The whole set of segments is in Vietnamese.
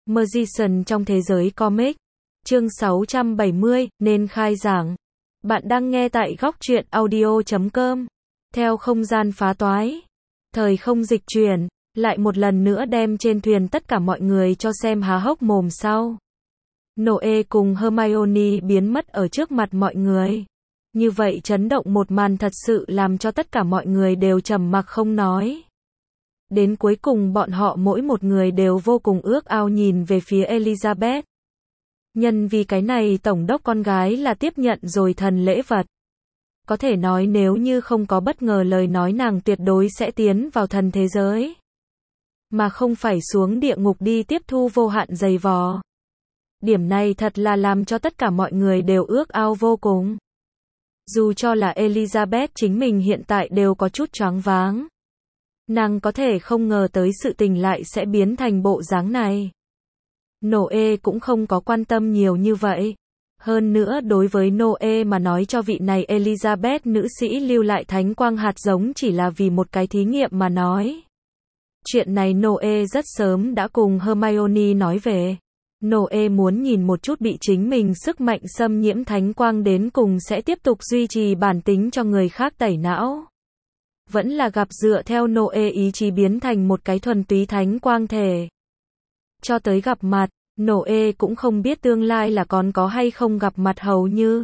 Magician trong thế giới comic. Chương 670, nên khai giảng. Bạn đang nghe tại góc truyện audio.com. Theo không gian phá toái. Thời không dịch chuyển, lại một lần nữa đem trên thuyền tất cả mọi người cho xem há hốc mồm sau. Noe cùng Hermione biến mất ở trước mặt mọi người. Như vậy chấn động một màn thật sự làm cho tất cả mọi người đều trầm mặc không nói. Đến cuối cùng bọn họ mỗi một người đều vô cùng ước ao nhìn về phía Elizabeth. Nhân vì cái này tổng đốc con gái là tiếp nhận rồi thần lễ vật. Có thể nói nếu như không có bất ngờ lời nói nàng tuyệt đối sẽ tiến vào thần thế giới. Mà không phải xuống địa ngục đi tiếp thu vô hạn giày vò. Điểm này thật là làm cho tất cả mọi người đều ước ao vô cùng. Dù cho là Elizabeth chính mình hiện tại đều có chút choáng váng. Nàng có thể không ngờ tới sự tình lại sẽ biến thành bộ dáng này. Noe cũng không có quan tâm nhiều như vậy. Hơn nữa đối với Noe mà nói cho vị này Elizabeth nữ sĩ lưu lại thánh quang hạt giống chỉ là vì một cái thí nghiệm mà nói. Chuyện này Noe rất sớm đã cùng Hermione nói về. Noe muốn nhìn một chút bị chính mình sức mạnh xâm nhiễm thánh quang đến cùng sẽ tiếp tục duy trì bản tính cho người khác tẩy não. Vẫn là gặp dựa theo Noe ý chí biến thành một cái thuần túy thánh quang thể. Cho tới gặp mặt, Noe cũng không biết tương lai là còn có hay không gặp mặt hầu như.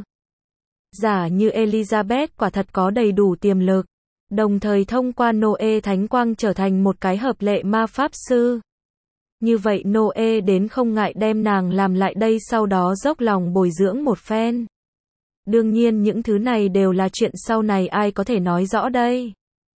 Giả như Elizabeth quả thật có đầy đủ tiềm lực, đồng thời thông qua Noe thánh quang trở thành một cái hợp lệ ma pháp sư. Như vậy Noe đến không ngại đem nàng làm lại đây sau đó dốc lòng bồi dưỡng một phen. Đương nhiên những thứ này đều là chuyện sau này ai có thể nói rõ đây.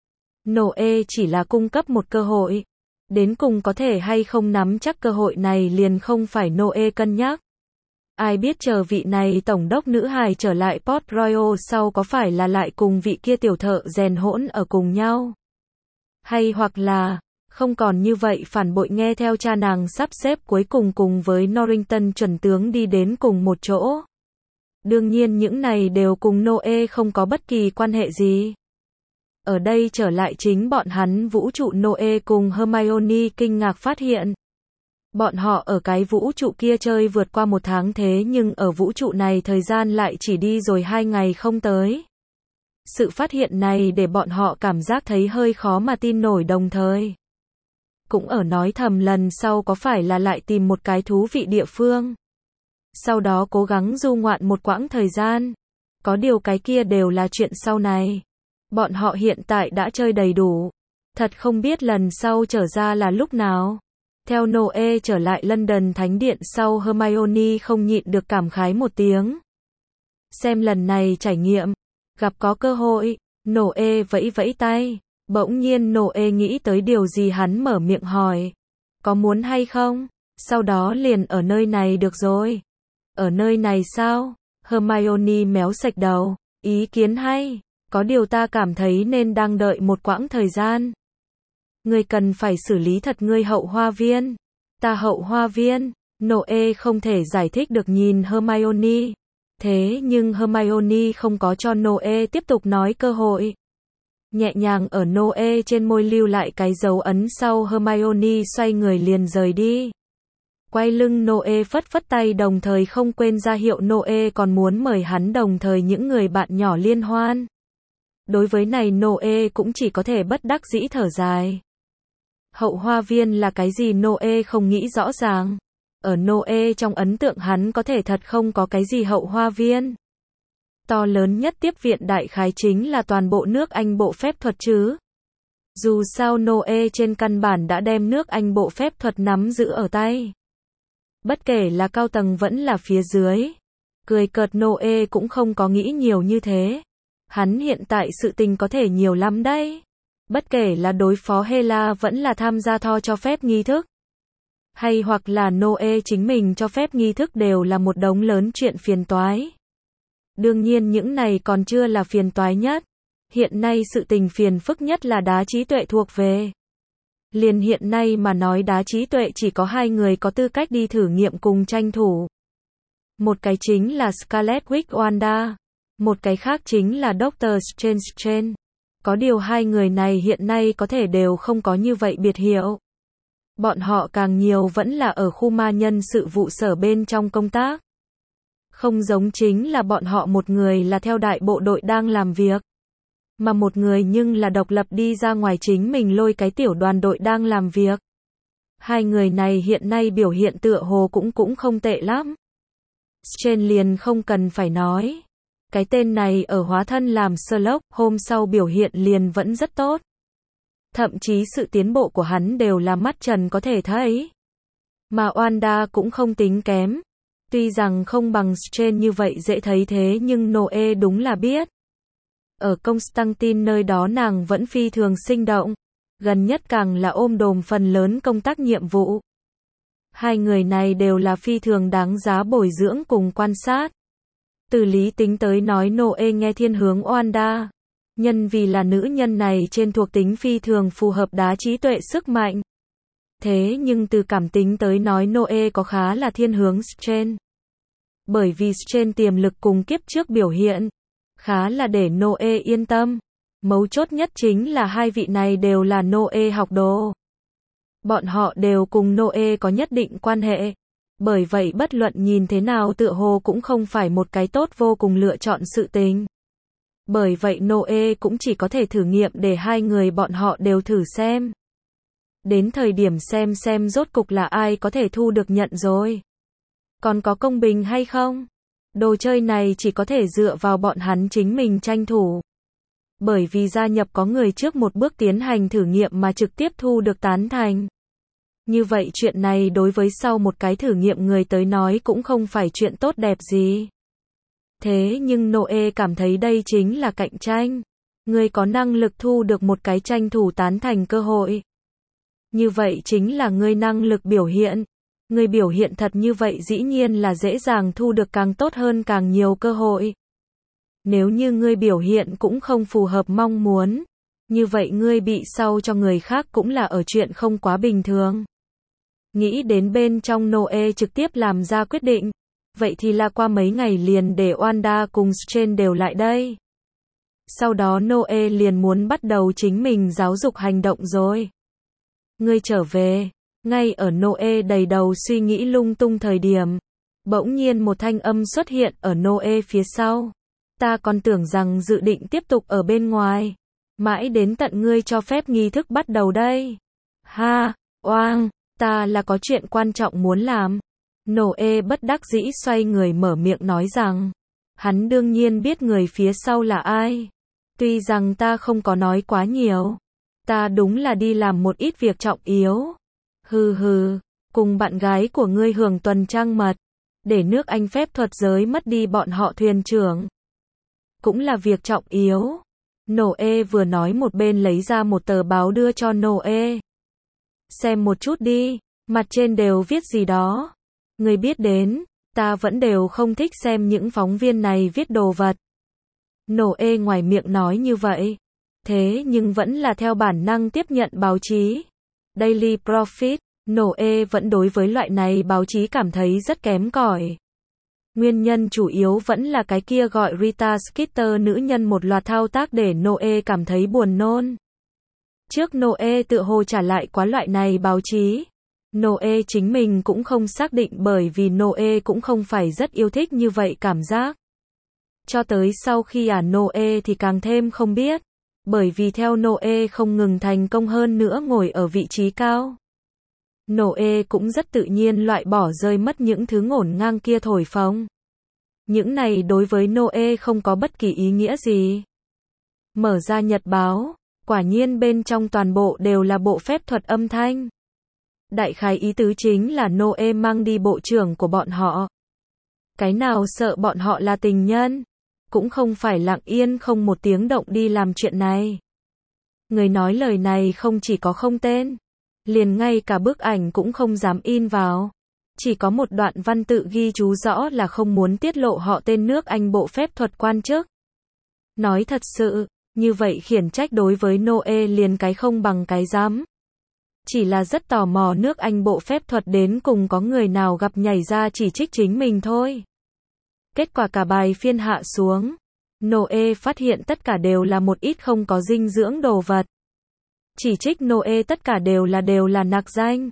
Noe chỉ là cung cấp một cơ hội. Đến cùng có thể hay không nắm chắc cơ hội này liền không phải Noe cân nhắc. Ai biết chờ vị này tổng đốc nữ hài trở lại Port Royal sau có phải là lại cùng vị kia tiểu thợ rèn hỗn ở cùng nhau. Hay hoặc là, không còn như vậy phản bội nghe theo cha nàng sắp xếp cuối cùng cùng với Norrington chuẩn tướng đi đến cùng một chỗ. Đương nhiên những này đều cùng Noe không có bất kỳ quan hệ gì. Ở đây trở lại chính bọn hắn vũ trụ Noe cùng Hermione kinh ngạc phát hiện. Bọn họ ở cái vũ trụ kia chơi vượt qua một tháng thế nhưng ở vũ trụ này thời gian lại chỉ đi rồi 2 ngày không tới. Sự phát hiện này để bọn họ cảm giác thấy hơi khó mà tin nổi đồng thời. Cũng ở nói thầm lần sau có phải là lại tìm một cái thú vị địa phương. Sau đó cố gắng du ngoạn một quãng thời gian. Có điều cái kia đều là chuyện sau này. Bọn họ hiện tại đã chơi đầy đủ. Thật không biết lần sau trở ra là lúc nào. Theo Noe trở lại London Thánh Điện sau Hermione không nhịn được cảm khái một tiếng. Xem lần này trải nghiệm. Gặp có cơ hội. Noe vẫy vẫy tay. Bỗng nhiên Noe nghĩ tới điều gì hắn mở miệng hỏi. Có muốn hay không? Sau đó liền ở nơi này được rồi. Ở nơi này sao? Hermione méo sạch đầu. Ý kiến hay. Có điều ta cảm thấy nên đang đợi một quãng thời gian. Ngươi cần phải xử lý thật ngươi hậu hoa viên. Ta hậu hoa viên. Noe không thể giải thích được nhìn Hermione. Thế nhưng Hermione không có cho Noe tiếp tục nói cơ hội. Nhẹ nhàng ở Noe trên môi lưu lại cái dấu ấn sau Hermione xoay người liền rời đi. Quay lưng Noe phất phất tay đồng thời không quên ra hiệu Noe còn muốn mời hắn đồng thời những người bạn nhỏ liên hoan. Đối với này Noe cũng chỉ có thể bất đắc dĩ thở dài. Hậu hoa viên là cái gì Noe không nghĩ rõ ràng. Ở Noe trong ấn tượng hắn có thể thật không có cái gì hậu hoa viên. To lớn nhất tiếp viện đại khái chính là toàn bộ nước Anh bộ phép thuật chứ. Dù sao Noe trên căn bản đã đem nước Anh bộ phép thuật nắm giữ ở tay. Bất kể là cao tầng vẫn là phía dưới. Cười cợt Noe cũng không có nghĩ nhiều như thế. Hắn hiện tại sự tình có thể nhiều lắm đấy. Bất kể là đối phó Hela vẫn là tham gia tho cho phép nghi thức. Hay hoặc là Noe chính mình cho phép nghi thức đều là một đống lớn chuyện phiền toái. Đương nhiên những này còn chưa là phiền toái nhất. Hiện nay sự tình phiền phức nhất là đá trí tuệ thuộc về. Liền hiện nay mà nói đá trí tuệ chỉ có 2 người có tư cách đi thử nghiệm cùng tranh thủ. Một cái chính là Scarlet Witch Wanda. Một cái khác chính là Doctor Strange. Có điều 2 người này hiện nay có thể đều không có như vậy biệt hiệu. Bọn họ càng nhiều vẫn là ở khu ma nhân sự vụ sở bên trong công tác. Không giống chính là bọn họ một người là theo đại bộ đội đang làm việc, mà một người nhưng là độc lập đi ra ngoài chính mình lôi cái tiểu đoàn đội đang làm việc. Hai người này hiện nay biểu hiện tựa hồ cũng không tệ lắm. Strange liền không cần phải nói. Cái tên này ở hóa thân làm Sherlock, hôm sau biểu hiện liền vẫn rất tốt. Thậm chí sự tiến bộ của hắn đều là mắt trần có thể thấy. Mà Wanda cũng không tính kém. Tuy rằng không bằng Strange như vậy dễ thấy thế nhưng Noe đúng là biết. Ở Constantine nơi đó nàng vẫn phi thường sinh động. Gần nhất càng là ôm đồm phần lớn công tác nhiệm vụ. Hai người này đều là phi thường đáng giá bồi dưỡng cùng quan sát. Từ lý tính tới nói Noe nghe thiên hướng Wanda. Nhân vì là nữ nhân này trên thuộc tính phi thường phù hợp đá trí tuệ sức mạnh. Thế nhưng từ cảm tính tới nói Noe có khá là thiên hướng Strange. Bởi vì Strange tiềm lực cùng kiếp trước biểu hiện. Khá là để Noe yên tâm. Mấu chốt nhất chính là hai vị này đều là Noe học đồ. Bọn họ đều cùng Noe có nhất định quan hệ. Bởi vậy bất luận nhìn thế nào tựa hồ cũng không phải một cái tốt vô cùng lựa chọn sự tình. Bởi vậy Noe cũng chỉ có thể thử nghiệm để hai người bọn họ đều thử xem. Đến thời điểm xem rốt cục là ai có thể thu được nhận rồi. Còn có công bình hay không? Đồ chơi này chỉ có thể dựa vào bọn hắn chính mình tranh thủ. Bởi vì gia nhập có người trước một bước tiến hành thử nghiệm mà trực tiếp thu được tán thành. Như vậy chuyện này đối với sau một cái thử nghiệm người tới nói cũng không phải chuyện tốt đẹp gì. Thế nhưng Noe cảm thấy đây chính là cạnh tranh. Người có năng lực thu được một cái tranh thủ tán thành cơ hội. Như vậy chính là người năng lực biểu hiện. Người biểu hiện thật như vậy dĩ nhiên là dễ dàng thu được càng tốt hơn càng nhiều cơ hội. Nếu như ngươi biểu hiện cũng không phù hợp mong muốn, như vậy ngươi bị sau cho người khác cũng là ở chuyện không quá bình thường. Nghĩ đến bên trong Noe trực tiếp làm ra quyết định, vậy thì là qua mấy ngày liền để Wanda cùng Strange đều lại đây. Sau đó Noe liền muốn bắt đầu chính mình giáo dục hành động rồi. Ngươi trở về, ngay ở Noe đầy đầu suy nghĩ lung tung thời điểm, bỗng nhiên một thanh âm xuất hiện ở Noe phía sau. Ta còn tưởng rằng dự định tiếp tục ở bên ngoài, mãi đến tận ngươi cho phép nghi thức bắt đầu đây. Ha, oang, ta là có chuyện quan trọng muốn làm. Noe bất đắc dĩ xoay người mở miệng nói rằng, hắn đương nhiên biết người phía sau là ai. Tuy rằng ta không có nói quá nhiều, ta đúng là đi làm một ít việc trọng yếu. Hừ hừ, cùng bạn gái của ngươi hưởng tuần trăng mật, để nước Anh phép thuật giới mất đi bọn họ thuyền trưởng. Cũng là việc trọng yếu. Noe vừa nói một bên lấy ra một tờ báo đưa cho Noe. Xem một chút đi, mặt trên đều viết gì đó. Người biết đến, ta vẫn đều không thích xem những phóng viên này viết đồ vật. Noe ngoài miệng nói như vậy. Thế nhưng vẫn là theo bản năng tiếp nhận báo chí. Daily Prophet, Noe vẫn đối với loại này báo chí cảm thấy rất kém cỏi. Nguyên nhân chủ yếu vẫn là cái kia gọi Rita Skeeter nữ nhân một loạt thao tác để Noe cảm thấy buồn nôn. Trước Noe tự hồ trả lại quá loại này báo chí. Noe chính mình cũng không xác định bởi vì Noe cũng không phải rất yêu thích như vậy cảm giác. Cho tới sau khi Noe thì càng thêm không biết. Bởi vì theo Noe không ngừng thành công hơn nữa ngồi ở vị trí cao. Noe cũng rất tự nhiên loại bỏ rơi mất những thứ ngổn ngang kia thổi phồng. Những này đối với Noe không có bất kỳ ý nghĩa gì. Mở ra nhật báo, quả nhiên bên trong toàn bộ đều là bộ phép thuật âm thanh. Đại khái ý tứ chính là Noe mang đi bộ trưởng của bọn họ. Cái nào sợ bọn họ là tình nhân, cũng không phải lặng yên không một tiếng động đi làm chuyện này. Người nói lời này không chỉ có không tên, liền ngay cả bức ảnh cũng không dám in vào. Chỉ có một đoạn văn tự ghi chú rõ là không muốn tiết lộ họ tên nước Anh bộ phép thuật quan chức. Nói thật sự, như vậy khiển trách đối với Noe liền cái không bằng cái dám. Chỉ là rất tò mò nước Anh bộ phép thuật đến cùng có người nào gặp nhảy ra chỉ trích chính mình thôi. Kết quả cả bài phiên hạ xuống, Noe phát hiện tất cả đều là một ít không có dinh dưỡng đồ vật. Chỉ trích Noe tất cả đều là nặc danh.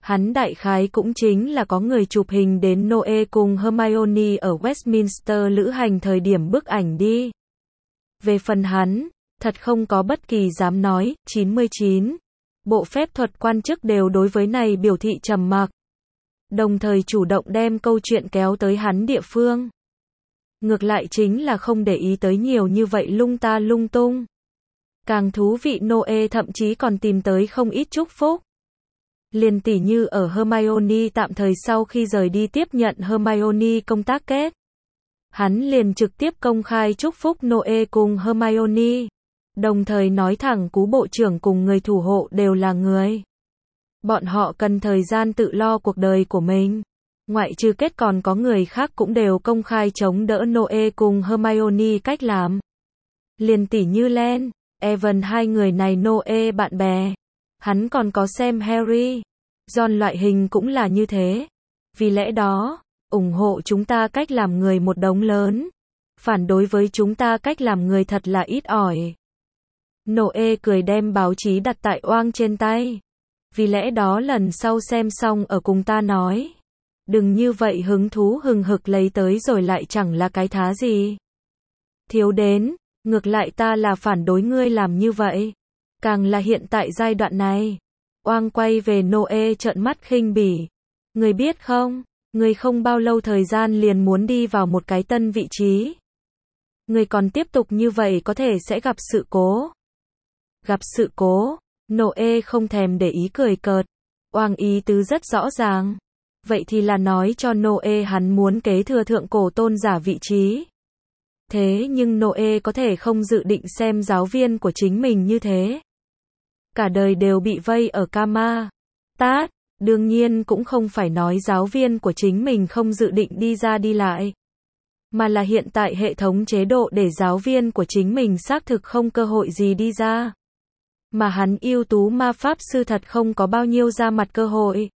Hắn đại khái cũng chính là có người chụp hình đến Noe cùng Hermione ở Westminster lữ hành thời điểm bức ảnh đi. Về phần hắn, thật không có bất kỳ dám nói. 99. Bộ phép thuật quan chức đều đối với này biểu thị trầm mặc, đồng thời chủ động đem câu chuyện kéo tới hắn địa phương. Ngược lại chính là không để ý tới nhiều như vậy lung ta lung tung. Càng thú vị, Noe thậm chí còn tìm tới không ít chúc phúc. Liền tỉ như ở Hermione tạm thời sau khi rời đi tiếp nhận Hermione công tác kết. Hắn liền trực tiếp công khai chúc phúc Noe cùng Hermione. Đồng thời nói thẳng cú bộ trưởng cùng người thủ hộ đều là người. Bọn họ cần thời gian tự lo cuộc đời của mình. Ngoại trừ kết còn có người khác cũng đều công khai chống đỡ Noe cùng Hermione cách làm. Liền tỉ như Len, Evan, hai người này Noe bạn bè. Hắn còn có xem Harry, Ron loại hình cũng là như thế. Vì lẽ đó, ủng hộ chúng ta cách làm người một đống lớn. Phản đối với chúng ta cách làm người thật là ít ỏi. Noe cười đem báo chí đặt tại Oang trên tay. Vì lẽ đó lần sau xem xong ở cùng ta nói. Đừng như vậy hứng thú hừng hực lấy tới rồi lại chẳng là cái thá gì. Thiếu đến, ngược lại ta là phản đối ngươi làm như vậy. Càng là hiện tại giai đoạn này. Oang quay về Noe trợn mắt khinh bỉ. Ngươi biết không, ngươi không bao lâu thời gian liền muốn đi vào một cái tân vị trí. Ngươi còn tiếp tục như vậy có thể sẽ gặp sự cố. Gặp sự cố, Noe không thèm để ý cười cợt. Oang ý tứ rất rõ ràng. Vậy thì là nói cho Noe hắn muốn kế thừa thượng cổ tôn giả vị trí. Thế nhưng Noe có thể không dự định xem giáo viên của chính mình như thế. Cả đời đều bị vây ở Kama. Tát, đương nhiên cũng không phải nói giáo viên của chính mình không dự định đi ra đi lại. Mà là hiện tại hệ thống chế độ để giáo viên của chính mình xác thực không cơ hội gì đi ra. Mà hắn ưu tú ma pháp sư thật không có bao nhiêu ra mặt cơ hội.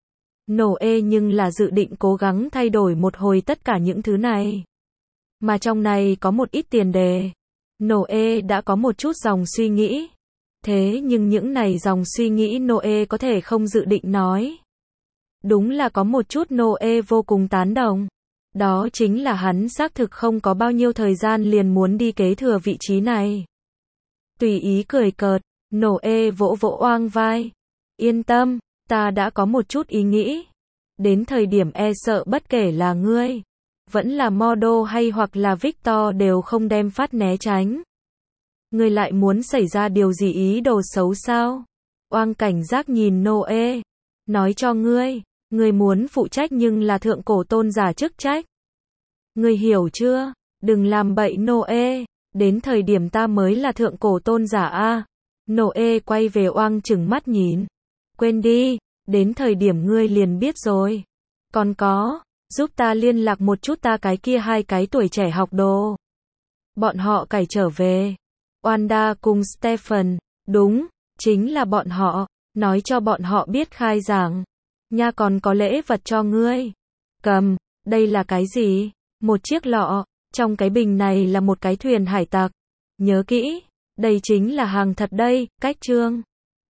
Noe nhưng là dự định cố gắng thay đổi một hồi tất cả những thứ này. Mà trong này có một ít tiền đề. Noe đã có một chút dòng suy nghĩ. Thế nhưng những này dòng suy nghĩ Noe có thể không dự định nói. Đúng là có một chút Noe vô cùng tán đồng. Đó chính là hắn xác thực không có bao nhiêu thời gian liền muốn đi kế thừa vị trí này. Tùy ý cười cợt, Noe vỗ vỗ Oang vai. Yên tâm, ta đã có một chút ý nghĩ. Đến thời điểm e sợ bất kể là ngươi, vẫn là Modo hay hoặc là Victor đều không đem phát né tránh. Ngươi lại muốn xảy ra điều gì ý đồ xấu sao? Oang cảnh giác nhìn Noe. Nói cho ngươi, ngươi muốn phụ trách nhưng là thượng cổ tôn giả chức trách. Ngươi hiểu chưa? Đừng làm bậy Noe. Đến thời điểm ta mới là thượng cổ tôn giả a. Noe quay về Oang trừng mắt nhìn. Quên đi, đến thời điểm ngươi liền biết rồi. Còn có, giúp ta liên lạc một chút ta cái kia hai cái tuổi trẻ học đồ. Bọn họ cày trở về. Wanda cùng Stephen, đúng, chính là bọn họ, nói cho bọn họ biết khai giảng. Nha còn có lễ vật cho ngươi. Cầm, đây là cái gì? Một chiếc lọ, trong cái bình này là một cái thuyền hải tặc. Nhớ kỹ, đây chính là hàng thật đây, cách chương.